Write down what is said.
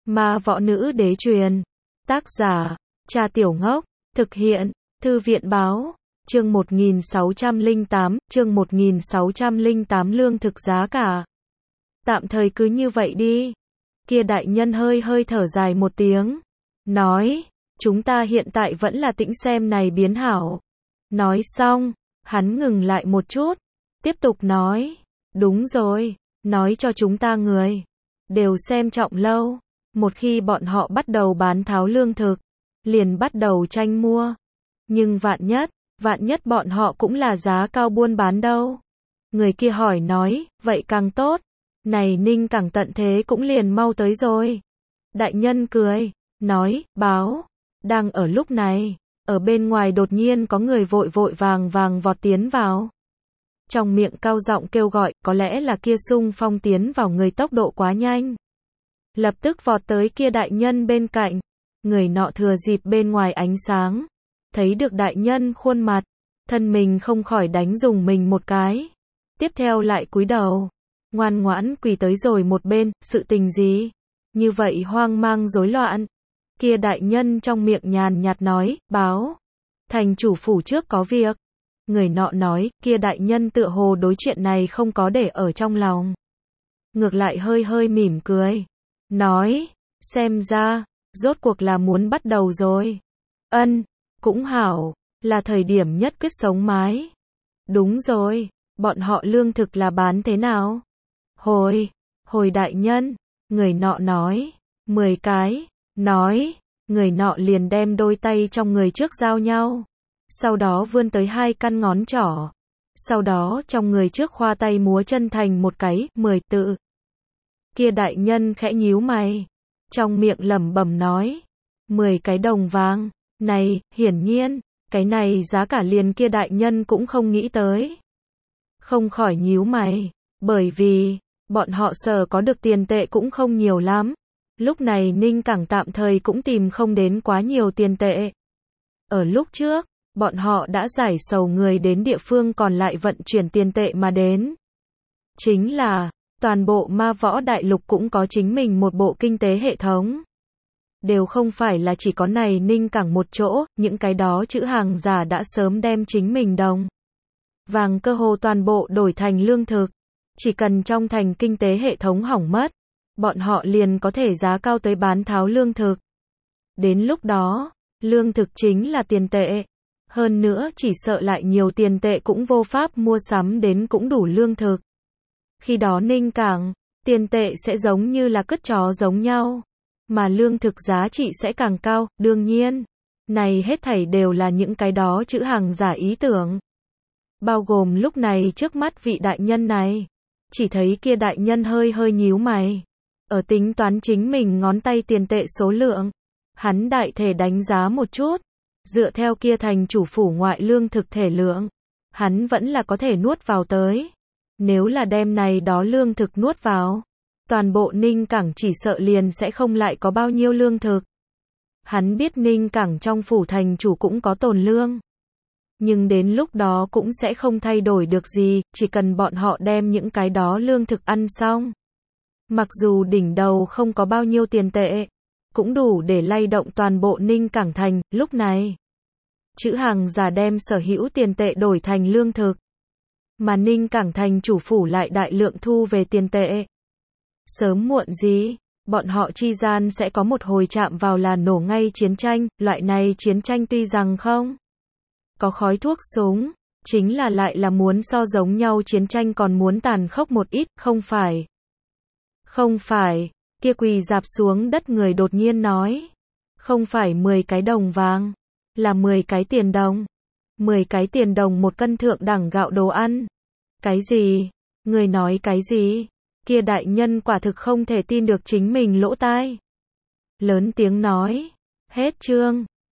Ma võ nữ đế truyền. Tác giả, Cha Tiểu Ngốc. Thực hiện, Thư viện báo. Chương 1608, lương thực giá cả. Tạm thời cứ như vậy đi. Kia đại nhân hơi thở dài một tiếng. Nói, chúng ta hiện tại vẫn là tĩnh xem này biến hảo. Nói xong, hắn ngừng lại một chút. Tiếp tục nói, đúng rồi, nói cho chúng ta người. Đều xem trọng lâu. Một khi bọn họ bắt đầu bán tháo lương thực, liền bắt đầu tranh mua. Nhưng vạn nhất bọn họ cũng là giá cao buôn bán đâu. Người kia hỏi nói, vậy càng tốt. Này Ninh Cảng tận thế cũng liền mau tới rồi. Đại nhân cười, nói, báo. Đang ở lúc này, ở bên ngoài đột nhiên có người vội vàng vọt tiến vào. Trong miệng cao giọng kêu gọi, có lẽ là kia xung phong tiến vào người tốc độ quá nhanh. Lập tức vọt tới kia đại nhân bên cạnh. Người nọ thừa dịp bên ngoài ánh sáng, thấy được đại nhân khuôn mặt, thân mình không khỏi đánh dùng mình một cái. Tiếp theo lại cúi đầu, ngoan ngoãn quỳ tới rồi một bên, sự tình gì? Như vậy hoang mang rối loạn. Kia đại nhân trong miệng nhàn nhạt nói, báo. Thành chủ phủ trước có việc. Người nọ nói, kia đại nhân tựa hồ đối chuyện này không có để ở trong lòng. Ngược lại hơi mỉm cười. Nói, xem ra, rốt cuộc là muốn bắt đầu rồi. Ân, cũng hảo, là thời điểm nhất quyết sống mái. Đúng rồi, bọn họ lương thực là bán thế nào? Hồi đại nhân, người nọ nói, 10 cái, nói, người nọ liền đem đôi tay trong người trước giao nhau. Sau đó vươn tới 2 căn ngón trỏ. Sau đó trong người trước khoa tay múa chân thành một cái, 10 tự. Kia đại nhân khẽ nhíu mày. Trong miệng lẩm bẩm nói. 10 cái đồng vàng. Này, hiển nhiên, cái này giá cả liền kia đại nhân cũng không nghĩ tới. Không khỏi nhíu mày. Bởi vì, bọn họ sở có được tiền tệ cũng không nhiều lắm. Lúc này Ninh Cảng tạm thời cũng tìm không đến quá nhiều tiền tệ. Ở lúc trước, bọn họ đã giải sầu người đến địa phương còn lại vận chuyển tiền tệ mà đến. Chính là, toàn bộ ma võ đại lục cũng có chính mình một bộ kinh tế hệ thống. Đều không phải là chỉ có này Ninh Cảng một chỗ, những cái đó chữ hàng giả đã sớm đem chính mình đồng vàng cơ hồ toàn bộ đổi thành lương thực. Chỉ cần trong thành kinh tế hệ thống hỏng mất, bọn họ liền có thể giá cao tới bán tháo lương thực. Đến lúc đó, lương thực chính là tiền tệ. Hơn nữa chỉ sợ lại nhiều tiền tệ cũng vô pháp mua sắm đến cũng đủ lương thực. Khi đó Ninh Cảng, tiền tệ sẽ giống như là cứt chó giống nhau. Mà lương thực giá trị sẽ càng cao, đương nhiên. Này hết thảy đều là những cái đó chữ hàng giả ý tưởng. Bao gồm lúc này trước mắt vị đại nhân này. Chỉ thấy kia đại nhân hơi nhíu mày. Ở tính toán chính mình ngón tay tiền tệ số lượng. Hắn đại thể đánh giá một chút. Dựa theo kia thành chủ phủ ngoại lương thực thể lượng. Hắn vẫn là có thể nuốt vào tới. Nếu là đem này đó lương thực nuốt vào. Toàn bộ Ninh Cảng chỉ sợ liền sẽ không lại có bao nhiêu lương thực. Hắn biết Ninh Cảng trong phủ thành chủ cũng có tồn lương. Nhưng đến lúc đó cũng sẽ không thay đổi được gì, chỉ cần bọn họ đem những cái đó lương thực ăn xong. Mặc dù đỉnh đầu không có bao nhiêu tiền tệ, cũng đủ để lay động toàn bộ Ninh Cảng thành, lúc này. Chữ hàng giả đem sở hữu tiền tệ đổi thành lương thực. Mà Ninh Cảng thành chủ phủ lại đại lượng thu về tiền tệ. Sớm muộn gì, bọn họ chi gian sẽ có một hồi chạm vào là nổ ngay chiến tranh, loại này chiến tranh tuy rằng không có khói thuốc súng, chính là lại là muốn so giống nhau chiến tranh còn muốn tàn khốc một ít, không phải. Không phải, kia quỳ dạp xuống đất người đột nhiên nói. Không phải 10 cái đồng vàng, là 10 cái tiền đồng. 10 cái tiền đồng một cân thượng đẳng gạo đồ ăn. Cái gì? Người nói cái gì? Kia đại nhân quả thực không thể tin được chính mình lỗ tai. Lớn tiếng nói. Hết chương.